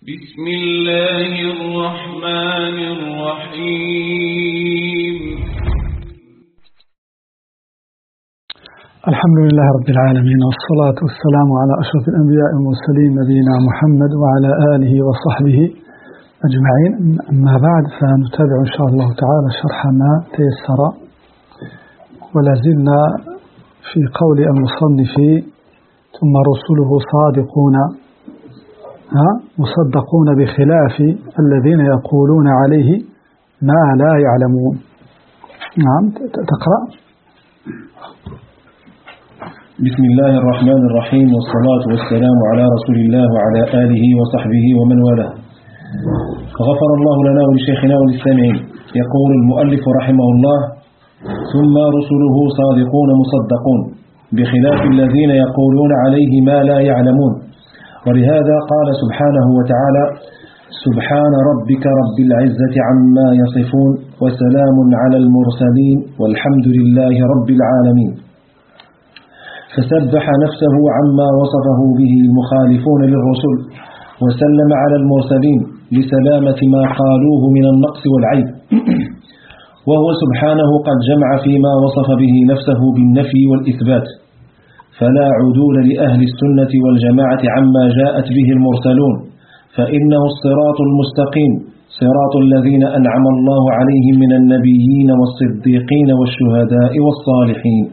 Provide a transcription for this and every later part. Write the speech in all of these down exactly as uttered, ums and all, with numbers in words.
بسم الله الرحمن الرحيم. الحمد لله رب العالمين، والصلاة والسلام على أشرف الأنبياء والمرسلين نبينا محمد وعلى آله وصحبه أجمعين. أما بعد، فنتابع إن شاء الله تعالى شرح ما تيسر، ولا زلنا في قول المصنف: ثم رسله صادقون مصدقون بخلاف الذين يقولون عليه ما لا يعلمون. نعم، تقرأ. بسم الله الرحمن الرحيم، والصلاة والسلام على رسول الله وعلى آله وصحبه ومن والاه. غفر الله لنا ولشيخنا وللسامعين. يقول المؤلف رحمه الله: ثم رسله صادقون مصدقون بخلاف الذين يقولون عليه ما لا يعلمون. ولهذا قال سبحانه وتعالى: سبحان ربك رب العزة عما يصفون وسلام على المرسلين والحمد لله رب العالمين. فسبح نفسه عما وصفه به المخالفون للرسل، وسلم على المرسلين لسلامة ما قالوه من النقص والعيب. وهو سبحانه قد جمع فيما وصف به نفسه بالنفي والإثبات، فلا عدول لأهل السنة والجماعة عما جاءت به المرسلون، فإنه الصراط المستقيم، صراط الذين أنعم الله عليهم من النبيين والصديقين والشهداء والصالحين.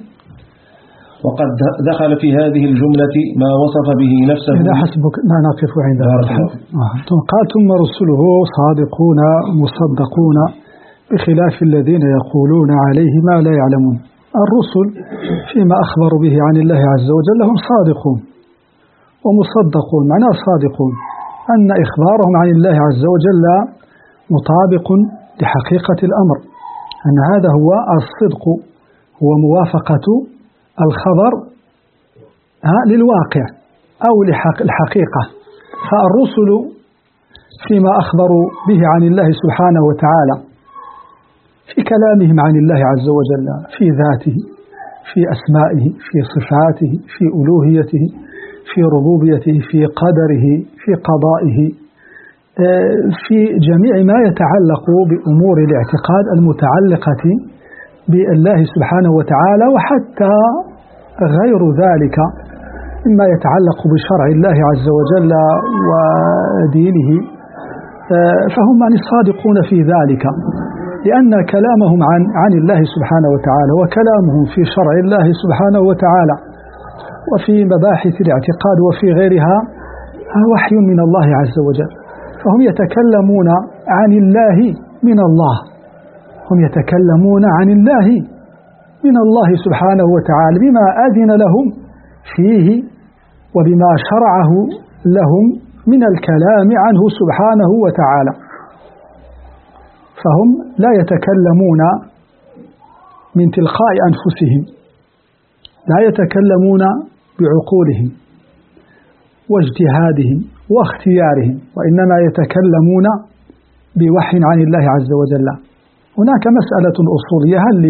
وقد دخل في هذه الجملة ما وصف به نفسه. إذا حسبك ما نقف عندها. قال: ثم رسله صادقون مصدقون بخلاف الذين يقولون عليه ما لا يعلمون. الرسل فيما أخبروا به عن الله عز وجل هم صادقون ومصدقون. معناه صادقون أن إخبارهم عن الله عز وجل مطابق لحقيقة الأمر، أن هذا هو الصدق، هو موافقة الخبر للواقع أو للحقيقة. فالرسل فيما أخبروا به عن الله سبحانه وتعالى في كلامهم عن الله عز وجل، في ذاته، في أسمائه، في صفاته، في ألوهيته، في ربوبيته، في قدره، في قضائه، في جميع ما يتعلق بأمور الاعتقاد المتعلقة بالله سبحانه وتعالى، وحتى غير ذلك مما يتعلق بشرع الله عز وجل ودينه، فهم يعني الصادقون في ذلك، لأن كلامهم عن عن الله سبحانه وتعالى وكلامهم في شرع الله سبحانه وتعالى وفي مباحث الاعتقاد وفي غيرها وحي من الله عز وجل. فهم يتكلمون عن الله من الله، هم يتكلمون عن الله من الله سبحانه وتعالى بما أذن لهم فيه وبما شرعه لهم من الكلام عنه سبحانه وتعالى. فهم لا يتكلمون من تلقاء أنفسهم، لا يتكلمون بعقولهم واجتهادهم واختيارهم، وإنما يتكلمون بوحي عن الله عز وجل. هناك مسألة أصولية: هل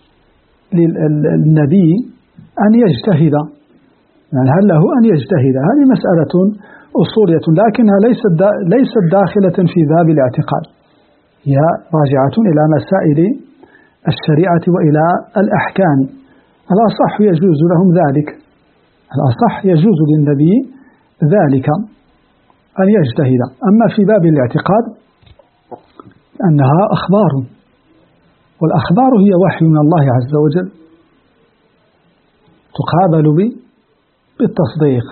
للنبي أن يجتهد؟ يعني هل له أن يجتهد؟ هذه مسألة أصولية، لكنها ليست ليست داخلة في باب الاعتقاد، هي راجعة إلى مسائل الشريعة وإلى الأحكام. الأصح يجوز لهم ذلك، الأصح يجوز للنبي ذلك أن يجتهد. أما في باب الاعتقاد أنها أخبار، والأخبار هي وحي من الله عز وجل تقابل بالتصديق.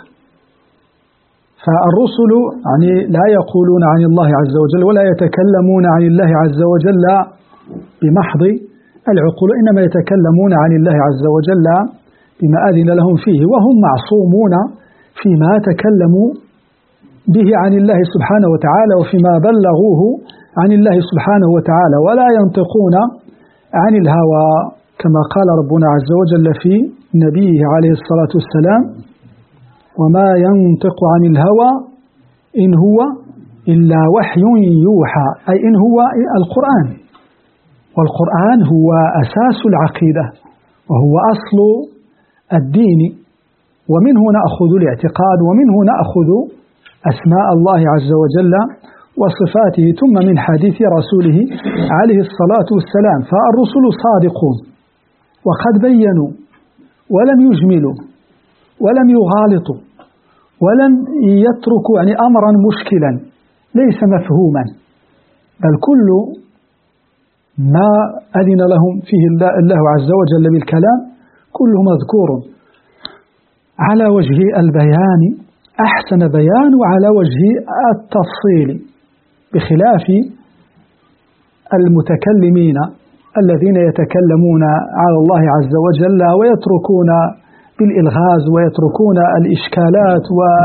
فالرسل يعني لا يقولون عن الله عز وجل ولا يتكلمون عن الله عز وجل بمحض العقول، إنما يتكلمون عن الله عز وجل بما أذن لهم فيه، وهم معصومون فيما تكلموا به عن الله سبحانه وتعالى وفيما بلغوه عن الله سبحانه وتعالى، ولا ينطقون عن الهوى، كما قال ربنا عز وجل في نبيه عليه الصلاة والسلام: وما ينطق عن الهوى إن هو إلا وحي يوحى، أي إن هو القرآن. والقرآن هو أساس العقيدة وهو أصل الدين، ومنه نأخذ الاعتقاد ومنه نأخذ أسماء الله عز وجل وصفاته، ثم من حديث رسوله عليه الصلاة والسلام. فالرسل صادقون وقد بينوا ولم يجملوا ولم يغالطوا ولم يتركوا يعني أمرا مشكلا ليس مفهوما، بل كل ما أذن لهم فيه الله عز وجل بالكلام كله مذكور على وجه البيان أحسن بيان وعلى وجه التفصيل، بخلاف المتكلمين الذين يتكلمون على الله عز وجل ويتركون بالإلغاز ويتركون الإشكالات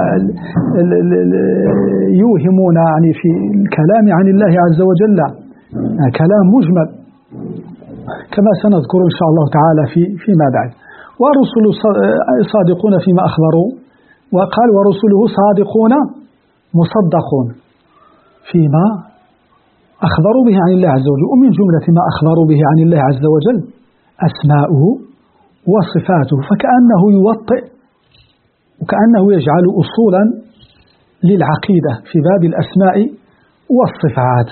ويوهمون يعني في الكلام عن الله عز وجل كلام مجمل كما سنذكر إن شاء الله تعالى في فيما بعد. ورسل صادقون فيما أخبروا، وقال ورسله صادقون مصدقون فيما أخبروا به عن الله عز وجل. ومن جملة ما أخبروا به عن الله عز وجل أسماؤه وصفاته، فكأنه يوطئ وكأنه يجعل أصولا للعقيدة في باب الأسماء والصفات.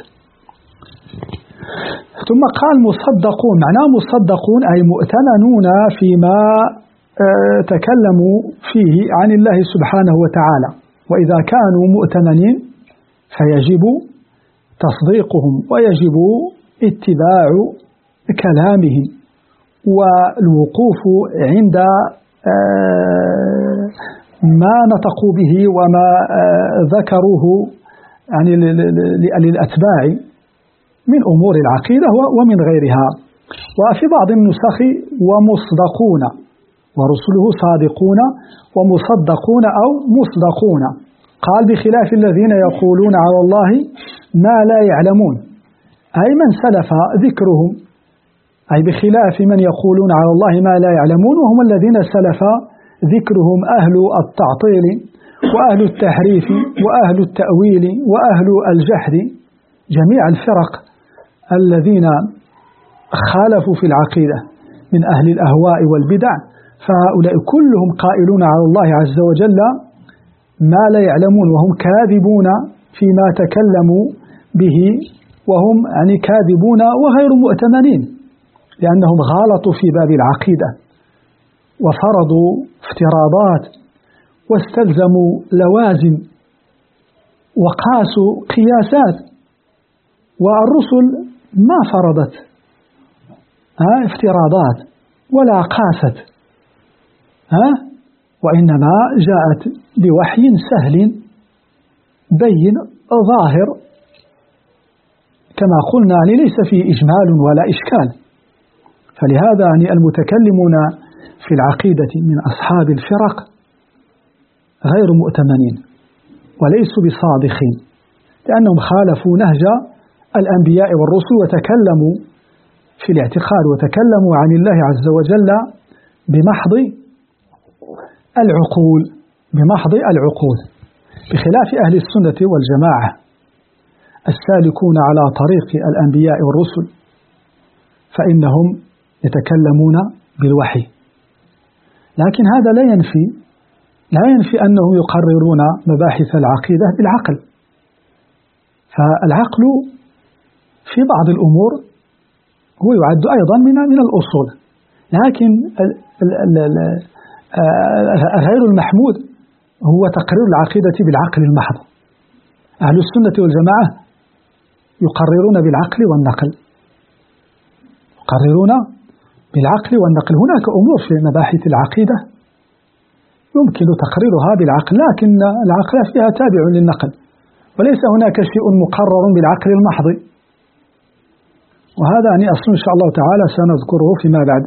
ثم قال مصدقون، معناه مصدقون أي مؤتمنون فيما تكلموا فيه عن الله سبحانه وتعالى، وإذا كانوا مؤتمنين فيجب تصديقهم ويجب اتباع كلامهم والوقوف عند ما نطقوا به وما ذكروه يعني للأتباع من أمور العقيدة ومن غيرها. وفي بعض النسخ ومصدقون، ورسله صادقون ومصدقون أو مصدقون، قال بخلاف الذين يقولون على الله ما لا يعلمون، أي من سلف ذكرهم، أي بخلاف من يقولون على الله ما لا يعلمون، وهم الذين سلف ذكرهم أهل التعطيل وأهل التحريف وأهل التأويل وأهل الجحد، جميع الفرق الذين خالفوا في العقيدة من أهل الأهواء والبدع، فهؤلاء كلهم قائلون على الله عز وجل ما لا يعلمون، وهم كاذبون فيما تكلموا به، وهم يعني كاذبون وغير مؤتمنين، لأنهم غالطوا في باب العقيدة وفرضوا افتراضات واستلزموا لوازم وقاسوا قياسات، والرسل ما فرضت افتراضات ولا قاست، وإنما جاءت بوحي سهل بين ظاهر كما قلنا ليس فيه إجمال ولا إشكال. فلهذا يعني المتكلمون في العقيدة من أصحاب الفرق غير مؤتمنين وليسوا بصادقين، لأنهم خالفوا نهج الأنبياء والرسل وتكلموا في الاعتقاد وتكلموا عن الله عز وجل بمحض العقول بمحض العقول بخلاف أهل السنة والجماعة السالكون على طريق الأنبياء والرسل، فإنهم يتكلمون بالوحي، لكن هذا لا ينفي لا ينفي أنهم يقررون مباحث العقيدة بالعقل. فالعقل في بعض الأمور هو يعد أيضا من من الأصول، لكن غير المحمود هو تقرير العقيدة بالعقل المحض. أهل السنة والجماعة يقررون بالعقل والنقل يقررون بالعقل والنقل. هناك أمور في مباحث العقيدة يمكن تقريرها بالعقل، لكن العقل فيها تابع للنقل، وليس هناك شيء مقرر بالعقل المحض، وهذا يعني أصل إن شاء الله تعالى سنذكره فيما بعد.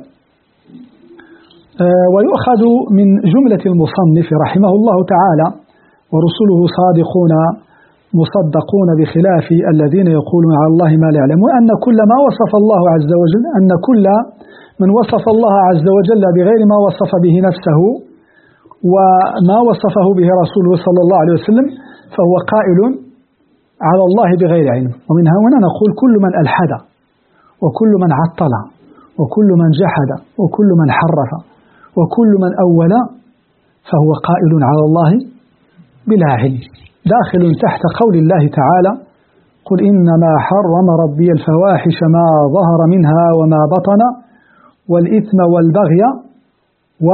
آه ويؤخذ من جملة المصنف رحمه الله تعالى ورسله صادقون مصدقون بخلاف الذين يقولون على الله ما لا يعلمون، أن كل ما وصف الله عز وجل أن كل من وصف الله عز وجل بغير ما وصف به نفسه وما وصفه به رسوله صلى الله عليه وسلم فهو قائل على الله بغير علم. ومن هنا نقول كل من ألحد وكل من عطل وكل من جحد وكل من حرف وكل من أول فهو قائل على الله بلا علم، داخل تحت قول الله تعالى: قل إنما حرم ربي الفواحش ما ظهر منها وما بطن والإثم والبغي و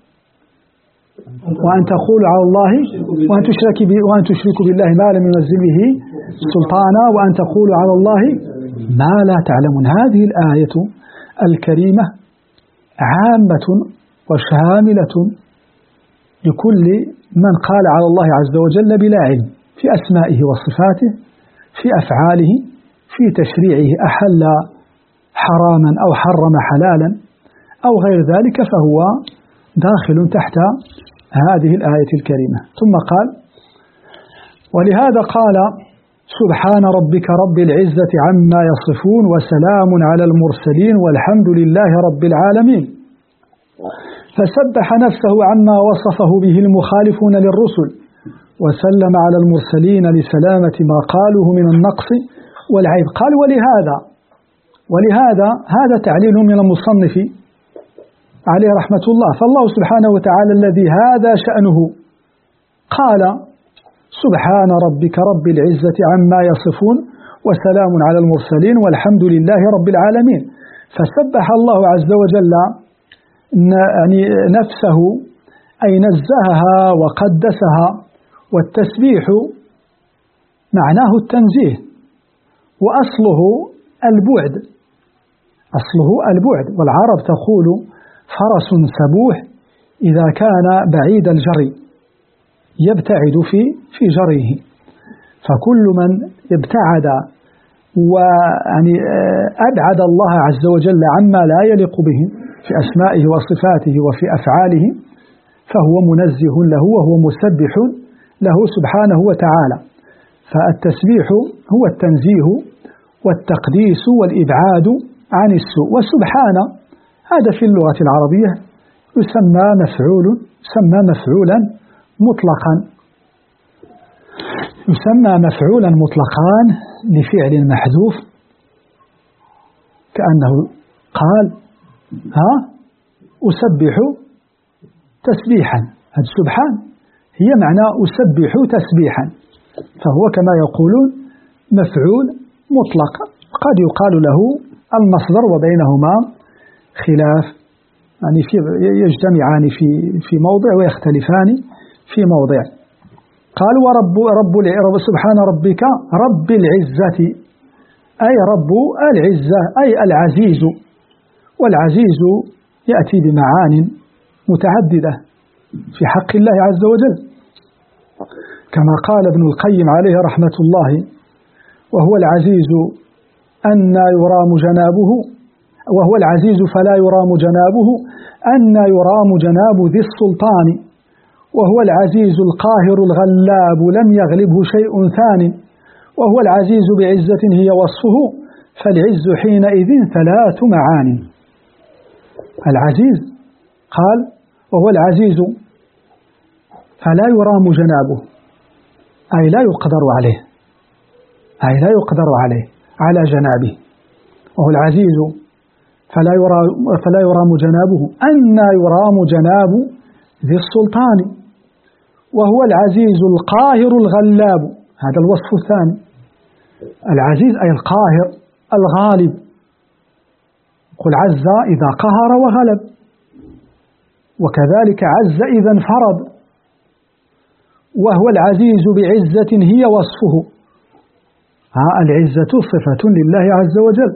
وأن تقولوا على الله وأن تشركوا وأن تشركوا بالله ما لم ينزل به سلطانا وأن تقولوا على الله ما لا تعلمون. هذه الآية الكريمة عامة وشاملة لكل من قال على الله عز وجل بلا علم في أسمائه وصفاته، في أفعاله، في تشريعه، أحل حراما أو حرم حلالا أو غير ذلك، فهو داخل تحت هذه الآية الكريمة. ثم قال: ولهذا قال: سبحان ربك رب العزة عما يصفون وسلام على المرسلين والحمد لله رب العالمين. فسبح نفسه عما وصفه به المخالفون للرسل وسلم على المرسلين لسلامة ما قالوه من النقص والعيب. قال: ولهذا ولهذا هذا تعليل من المصنف عليه رحمة الله. فالله سبحانه وتعالى الذي هذا شأنه قال: سبحان ربك رب العزة عما يصفون وسلام على المرسلين والحمد لله رب العالمين. فسبح الله عز وجل يعني نفسه، أي نزهها وقدسها، والتسبيح معناه التنزيه، وأصله البعد، أصله البعد. والعرب تقول: فرس سبوح إذا كان بعيد الجري يبتعد في في جريه. فكل من ابتعد ويعني أبعد الله عز وجل عما لا يليق به في أسمائه وصفاته وفي أفعاله فهو منزه له وهو مسبح له سبحانه وتعالى. فالتسبيح هو التنزيه والتقديس والإبعاد عن السوء. وسبحان هذا في اللغة العربية يسمى مفعول يسمى مفعولا مطلقا يسمى مفعولا مطلقا لفعل محذوف، كأنه قال: ها أسبح تسبيحا. هذا سبحان هي معنى أسبح تسبيحا، فهو كما يقولون مفعول مطلق، قد يقال له المصدر وبينهما خلاف، يعني في يجتمعان في في موضع ويختلفان في موضع. قال: ورب رب رب سبحان ربك رب العزة، أي رب العزة أي العزيز. والعزيز يأتي بمعان متعددة في حق الله عز وجل، كما قال ابن القيم عليه رحمة الله: وهو العزيز أن يرام جنابه وهو العزيز فلا يرام جنابه أن يرام جناب ذي السلطان، وهو العزيز القاهر الغلاب لم يغلبه شيء ثان، وهو العزيز بعزة هي وصفه فالعز حينئذ ثلاث معان. العزيز قال: وهو العزيز فلا يرام جنابه، أي لا يقدر عليه أي لا يقدر عليه على جنابه. وهو العزيز فلا يرام فلا يرام جنابه أن يرام جناب ذي السلطان، وهو العزيز القاهر الغلاب. هذا الوصف الثاني. العزيز أي القاهر الغالب، قل عز إذا قهر وغلب، وكذلك عز إذا انفرد. وهو العزيز بعزة هي وصفه. ها العزة صفة لله عز وجل،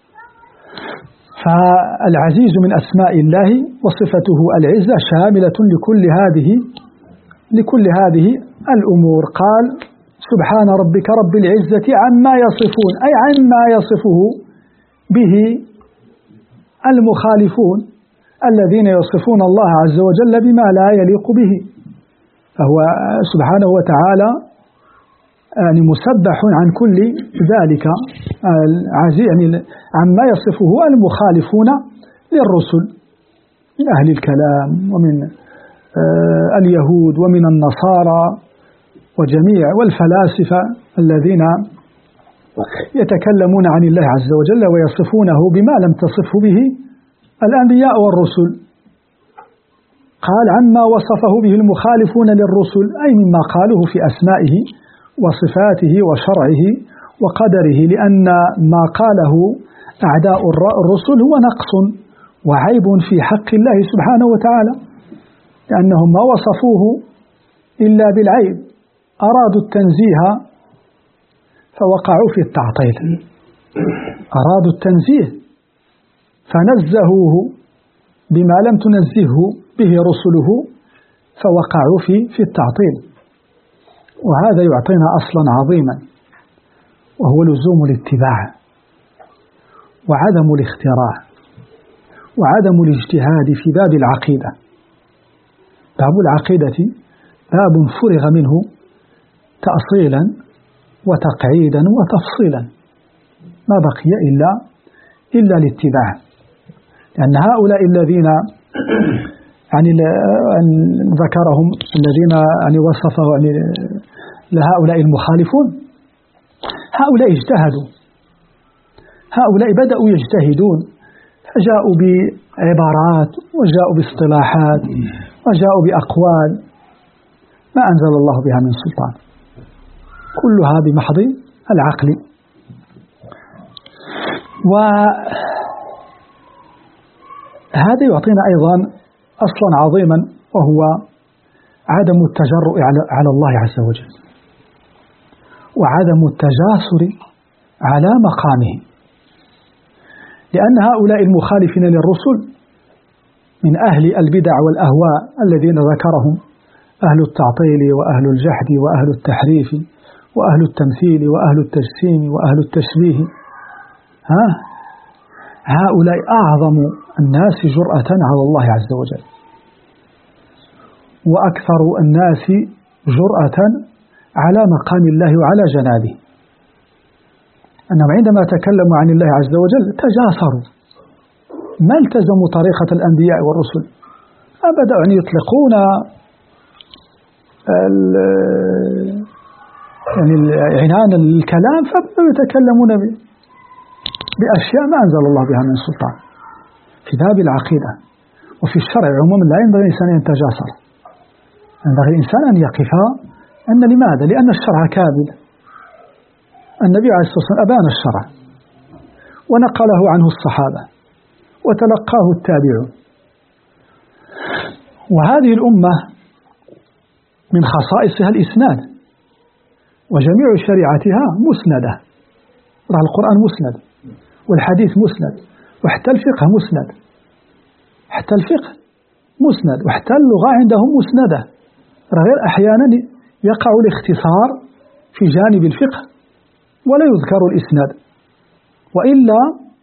فالعزيز من أسماء الله وصفته العزة شاملة لكل هذه لكل هذه الأمور. قال: سبحان ربك رب العزة عما يصفون، أي عما يصفه به المخالفون الذين يصفون الله عز وجل بما لا يليق به. فهو سبحانه وتعالى يعني مسبح عن كل ذلك، يعني عما يصفه المخالفون للرسل من أهل الكلام ومن اليهود ومن النصارى وجميع والفلاسفة الذين يتكلمون عن الله عز وجل ويصفونه بما لم تصفه به الأنبياء والرسل. قال: عما وصفه به المخالفون للرسل، أي مما قالوه في أسمائه وصفاته وشرعه وقدره، لأن ما قاله أعداء الرسل هو نقص وعيب في حق الله سبحانه وتعالى، لأنهم ما وصفوه إلا بالعيب، أرادوا التنزيه فوقعوا في التعطيل، أرادوا التنزيه فنزهوه بما لم تنزهه به رسله فوقعوا في في التعطيل. وهذا يعطينا أصلا عظيما، وهو لزوم الاتباع وعدم الاختراع وعدم الاجتهاد في باب العقيدة. باب العقيدة باب فرغ منه تأصيلا وتقعيدا وتفصيلا، ما بقي إلا إلا الاتباع، لأن هؤلاء الذين يعني ذكرهم الذين يعني وصفه يعني لهؤلاء المخالفون، هؤلاء اجتهدوا، هؤلاء بدأوا يجتهدون، فجاءوا بعبارات وجاءوا باصطلاحات وجاءوا بأقوال ما أنزل الله بها من سلطان، كلها بمحض العقل. وهذا يعطينا أيضا أصلا عظيما، وهو عدم التجرؤ على الله عز وجل وعدم التجاسر على مقامه، لأن هؤلاء المخالفين للرسل من أهل البدع والأهواء الذين ذكرهم أهل التعطيل وأهل الجحد وأهل التحريف وأهل التمثيل وأهل التجسيم وأهل التشبيه، ها هؤلاء أعظم الناس جرأة على الله عز وجل، وأكثر الناس جرأة على مقام الله وعلى جنابه، أنهم عندما تكلموا عن الله عز وجل تجاسروا، ما التزموا طريقة الأنبياء والرسل، بدأوا أن يطلقون يعني عنان الكلام، فبدأوا يتكلمون بأشياء ما أنزل الله بها من سلطان في باب العقيدة وفي الشرع عموما. لا ينبغي الإنسان أن يتجاسر، ينبغي الإنسان أن يقف أن لماذا؟ لأن الشرع كامل، النبي عليه الصلاة والسلام أبان الشرع ونقله عنه الصحابة وتلقاه التابعون، وهذه الأمة من خصائصها الإسناد، وجميع شريعتها مسندة، القرآن مسند والحديث مسند وحتى الفقه مسند، حتى الفقه مسند وحتى اللغة عندهم مسندة، غير أحيانا يقع الاختصار في جانب الفقه ولا يذكر الإسناد، وإلا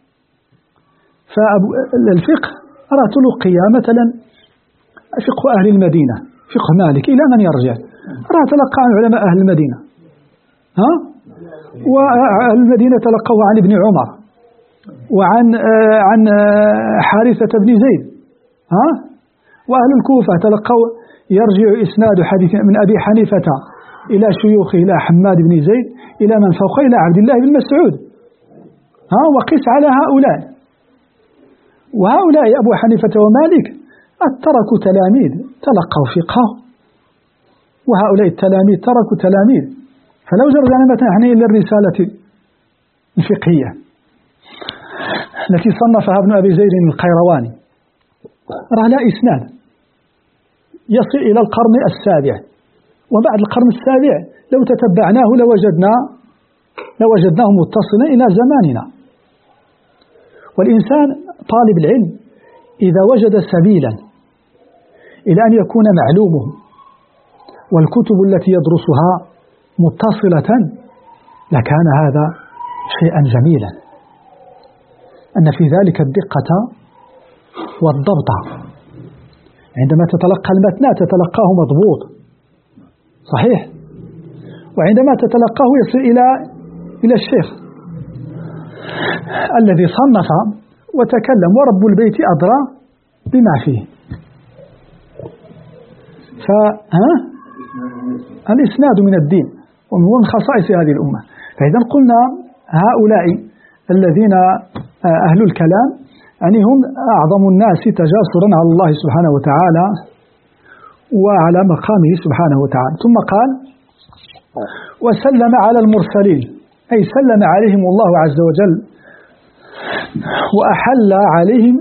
فالفقه أرى تلقي مثلا فقه أهل المدينة، فقه مالك إلى من يرجع؟ أرى تلقى عن علماء أهل المدينة، ها؟ وأهل المدينة تلقوا عن ابن عمر وعن عن حارثة بن زيد، ها؟ وأهل الكوفة تلقوا يرجع إسناد حديث من أبي حنيفة إلى شيوخه إلى حماد بن زيد إلى من فوقه إلى عبد الله بن مسعود، ها؟ وقس على هؤلاء، وهؤلاء أبو حنيفة ومالك تركوا تلاميذ تلقوا فقه، وهؤلاء التلاميذ تركوا تلاميذ، فلو جرجعنا مثلا إلى الرسالة الفقهية التي صنفها ابن أبي زيد القيرواني، راه لا إسناد يصل إلى القرن السابع، وبعد القرن السابع لو تتبعناه لوجدنا لوجدناه متصلا إلى زماننا. والإنسان طالب العلم إذا وجد سبيلا إلى أن يكون معلومه والكتب التي يدرسها متصلة لكان هذا شيئا جميلا، أن في ذلك الدقة والضبط، عندما تتلقى المتن تتلقاه مضبوط صحيح، وعندما تتلقاه يصل إلى إلى الشيخ الذي صنف وتكلم، ورب البيت أدرى بما فيه. فالإسناد من الدين ومن خصائص هذه الأمة. فإذا قلنا هؤلاء الذين أهل الكلام يعني هم أعظم الناس تجاسرا على الله سبحانه وتعالى وعلى مقامه سبحانه وتعالى. ثم قال وسلم على المرسلين، أي سلم عليهم الله عز وجل وأحل عليهم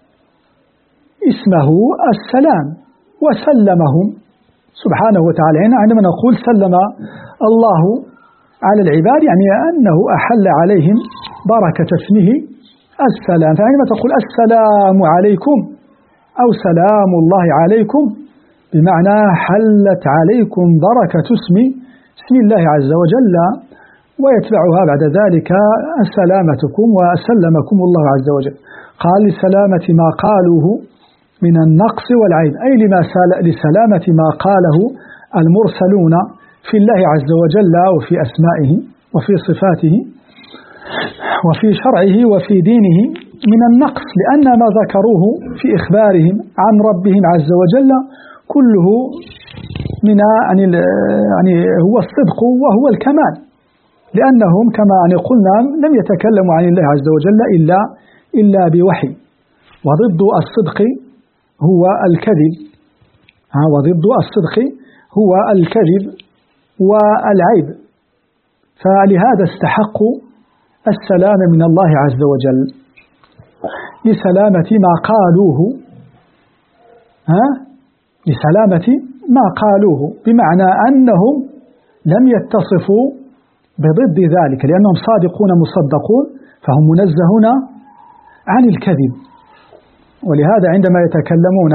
اسمه السلام وسلمهم سبحانه وتعالى. هنا عندما نقول سلم الله على العباد يعني أنه أحل عليهم بركة اسمه السلام. فعندما تقول السلام عليكم أو سلام الله عليكم بمعنى حلت عليكم بركة اسم اسم الله عز وجل، ويتبعها بعد ذلك سلامتكم وسلمكم الله عز وجل. قال لسلامة ما قالوه من النقص والعيب، أي لما لسلامة ما قاله المرسلون في الله عز وجل وفي أسمائه وفي صفاته وفي شرعه وفي دينه من النقص، لأن ما ذكروه في إخبارهم عن ربهم عز وجل كله من يعني هو الصدق وهو الكمال، لأنهم كما يعني قلنا لم يتكلموا عن الله عز وجل إلا إلا بوحي، وضد الصدق هو الكذب، وضد الصدق هو الكذب والعيب، فلهذا استحقوا السلام من الله عز وجل لسلامة ما قالوه، ها لسلامة ما قالوه بمعنى أنهم لم يتصفوا بضد ذلك، لأنهم صادقون مصدقون فهم منزهون عن الكذب. ولهذا عندما يتكلمون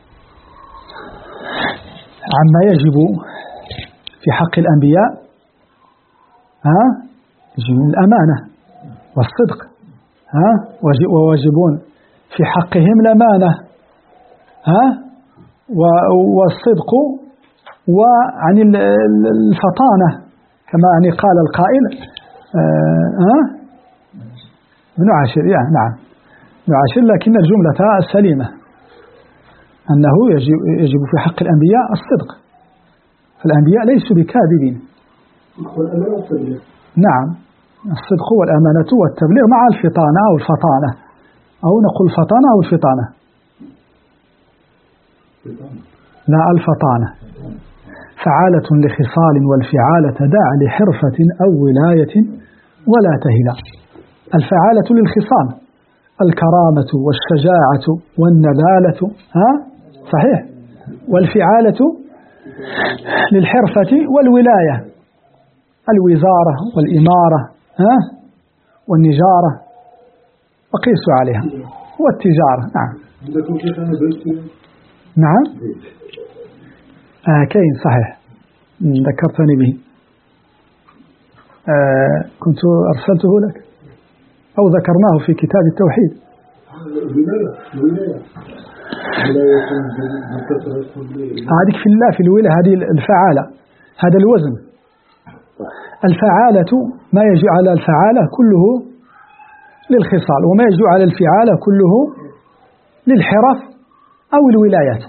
عما يجب في حق الأنبياء ها يجب الأمانة والصدق، ها وواجبون في حقهم الأمانة ها والصدق وعن الفطانة كما يعني قال القائل ها نعاشر يعني نعم نعاشر، لكن الجملة السليمة أنه يجب, يجب في حق الأنبياء الصدق، فالأنبياء ليسوا بكاذبين. نعم الصدق والأمانة والتبليغ مع الفطانة أو الفطانة، أو نقول الفطانة أو الفطانة، لا الفطانة فعالة لخصال والفعالة داع لحرفة أو ولاية ولا تهلا. الفعالة للخصال الكرامة والشجاعة والنبالة، ها صحيح، والفعالة للحرفة والولاية الوزارة والإمارة ها والنجارة وقيسوا عليها والتجارة. نعم نعم آه كاين صحيح ذكرتني به، آه كنت أرسلته لك أو ذكرناه في كتاب التوحيد. هذه في الله في الولاية، هذه الفعالة، هذا الوزن. الفعالة ما يجي على الفعالة كله للخصال، وما يجي على الفعالة كله للحرف أو الولايات.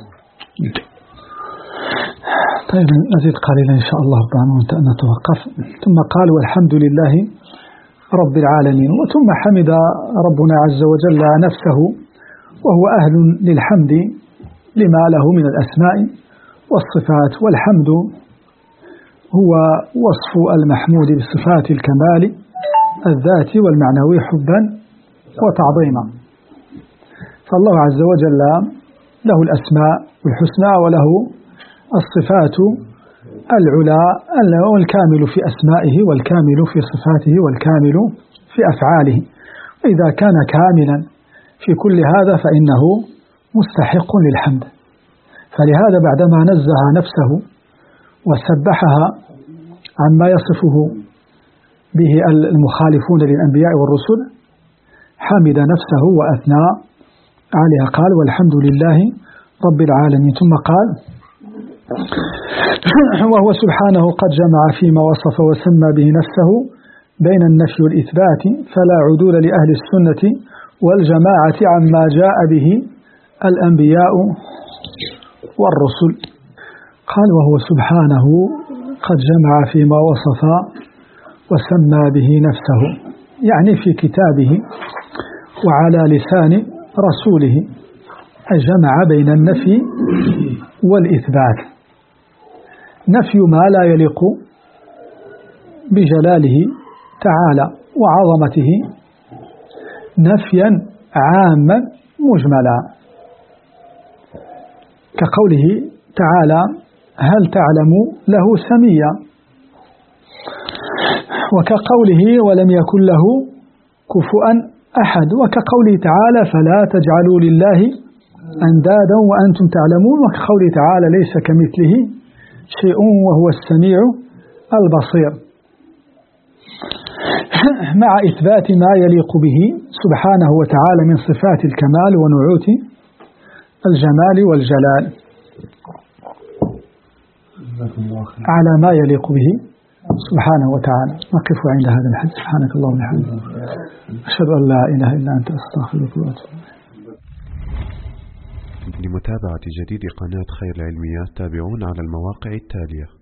طيب نزيد قليلا إن شاء الله أن نتوقف. ثم قال والحمد لله رب العالمين، وثم حمد ربنا عز وجل نفسه وهو أهل للحمد لما له من الأسماء والصفات، والحمد هو وصف المحمود بصفات الكمال الذاتي والمعنوي حبا وتعظيما. فالله عز وجل له الأسماء الحسنى وله الصفات العلا، والكامل في أسمائه والكامل في صفاته والكامل في أفعاله، وإذا كان كاملا في كل هذا فإنه مستحق للحمد. فلهذا بعدما نزه نفسه وسبحها عما يصفه به المخالفون للأنبياء والرسل حمد نفسه وأثنى عليها، قال والحمد لله رب العالمين. ثم قال وهو سبحانه قد جمع فيما وصف وسمى به نفسه بين النفي والإثبات، فلا عدول لأهل السنة والجماعة عما جاء به الأنبياء والرسل. قال وهو سبحانه قد جمع فيما وصف وسمى به نفسه، يعني في كتابه وعلى لسان رسوله، جمع بين النفي والإثبات. نفي ما لا يليق بجلاله تعالى وعظمته نفيا عاما مجملا، كقوله تعالى هل تعلم له سميا، وكقوله ولم يكن له كفوا أحد، وكقوله تعالى فلا تجعلوا لله أندادا وأنتم تعلمون، وكقوله تعالى ليس كمثله شيء وهو السميع البصير، مع إثبات ما يليق به سبحانه وتعالى من صفات الكمال ونعوت الجمال والجلال على ما يليق به سبحانه وتعالى. نقف عند هذا الحد. سبحانك اللهم وبحمدك أشهد أن لا إله إلا أنت أستغفرك وأتوب إليك. لمتابعة جديد قناة خير العلميات تابعونا على المواقع التالية.